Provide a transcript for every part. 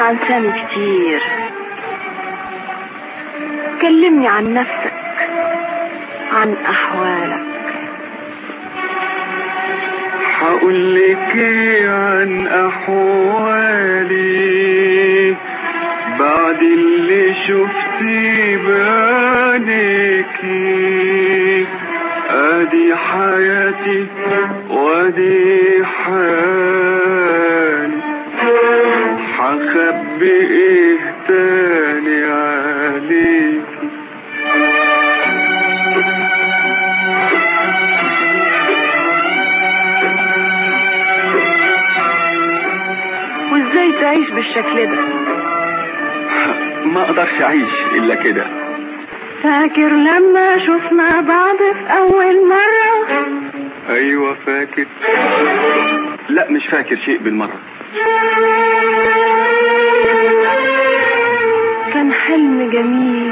عن سامي كتير. كلمني عن نفسك، عن أحوالك. هقولك ايه عن أحوالي بعد اللي شفتي بعينيكي؟ ادي حياتي وادي حالي، هخبي ايه تاني عليكي؟ وازاي تعيش بالشكل ده؟ ما اقدرش اعيش الا كده. فاكر لما شفنا بعض في اول مرة؟ ايوه فاكر. لا مش فاكر شيء بالمرة. كان حلم جميل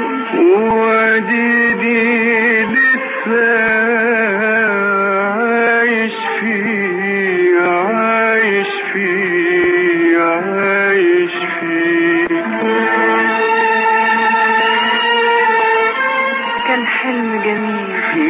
وديدي لسه عايش فيه، عايش فيه، عايش فيه. كان حلم جميل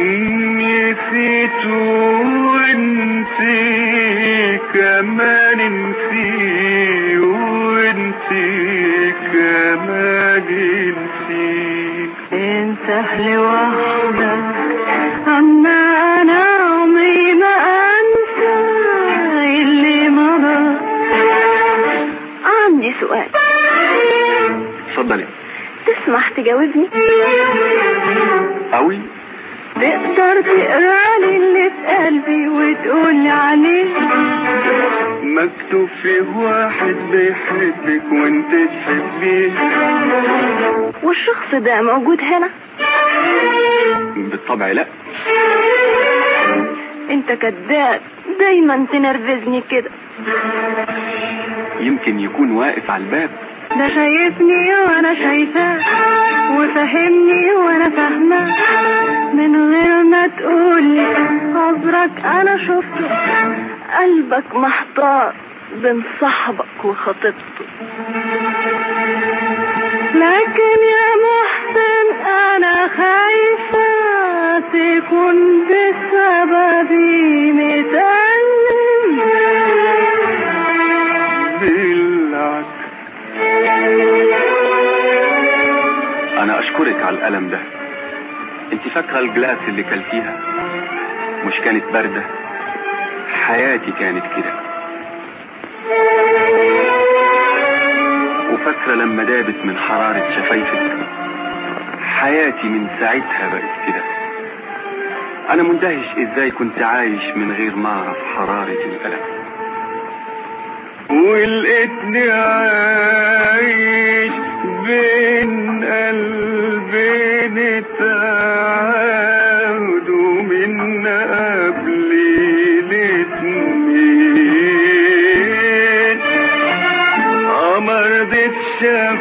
نسيته وانتي كمان نسيه، وانتي كمان نسيه. انسى لوحدك، اما انا عمري ما انسى اللي مضى. عندي سؤال. اتفضلي. تسمح تجاوبني؟ قوي. تقدر تقرا لي اللي في قلبي وتقولي عليه؟ مكتوب فيه واحد بيحبك وانت تحبيه. والشخص ده موجود هنا؟ بالطبع لا. انت كذاب، دايما تنرفزني كده. يمكن يكون واقف على الباب. ده شايفني وانا شايفاه، وفهمني وانا فاهماه، من غير ما تقولي نظرك انا شفته. قلبك محتار بين صاحبك وخطيبته. لكن يا محسن انا خايفة تكون بسببي متألم. بالعكس، انا اشكرك على الألم ده. انت فاكرة الجلاس اللي كلتيها مش كانت باردة؟ حياتي كانت كده. وفاكرة لما دابت من حرارة شفايفك؟ حياتي من ساعتها بقت كده. انا مندهش ازاي كنت عايش من غير ما اعرف حرارة الألم. ولقيتني عايش بين قلبين تعاودوا من قبل الاتنين. مرضتش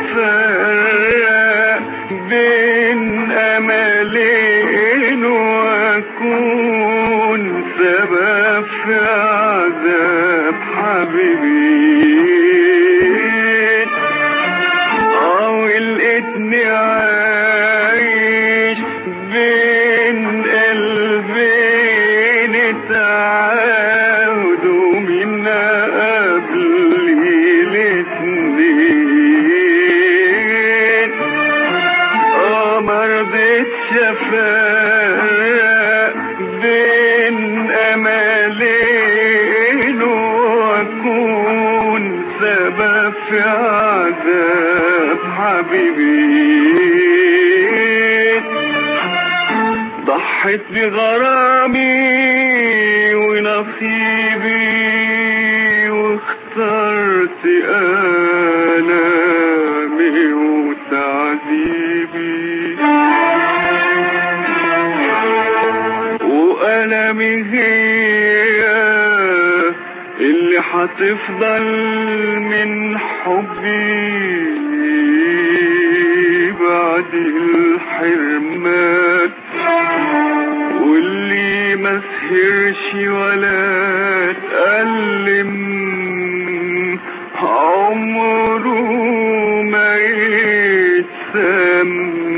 افرق بين املين واكون سبب في عذاب حبيبين. ولقيتني عايش بين قلبين تعاودوا من قبل الاتنين. مرضتش افرق بين املين واكون سبب في عذاب حبيبين. ضحيت بغرامي ونصيبي واخترت آلامي وتعذيبي. وألمي هي اللي هتفضل من حبي بعد الحرمان، واللي ما سهرش ولا تألم عمره ما يتسمى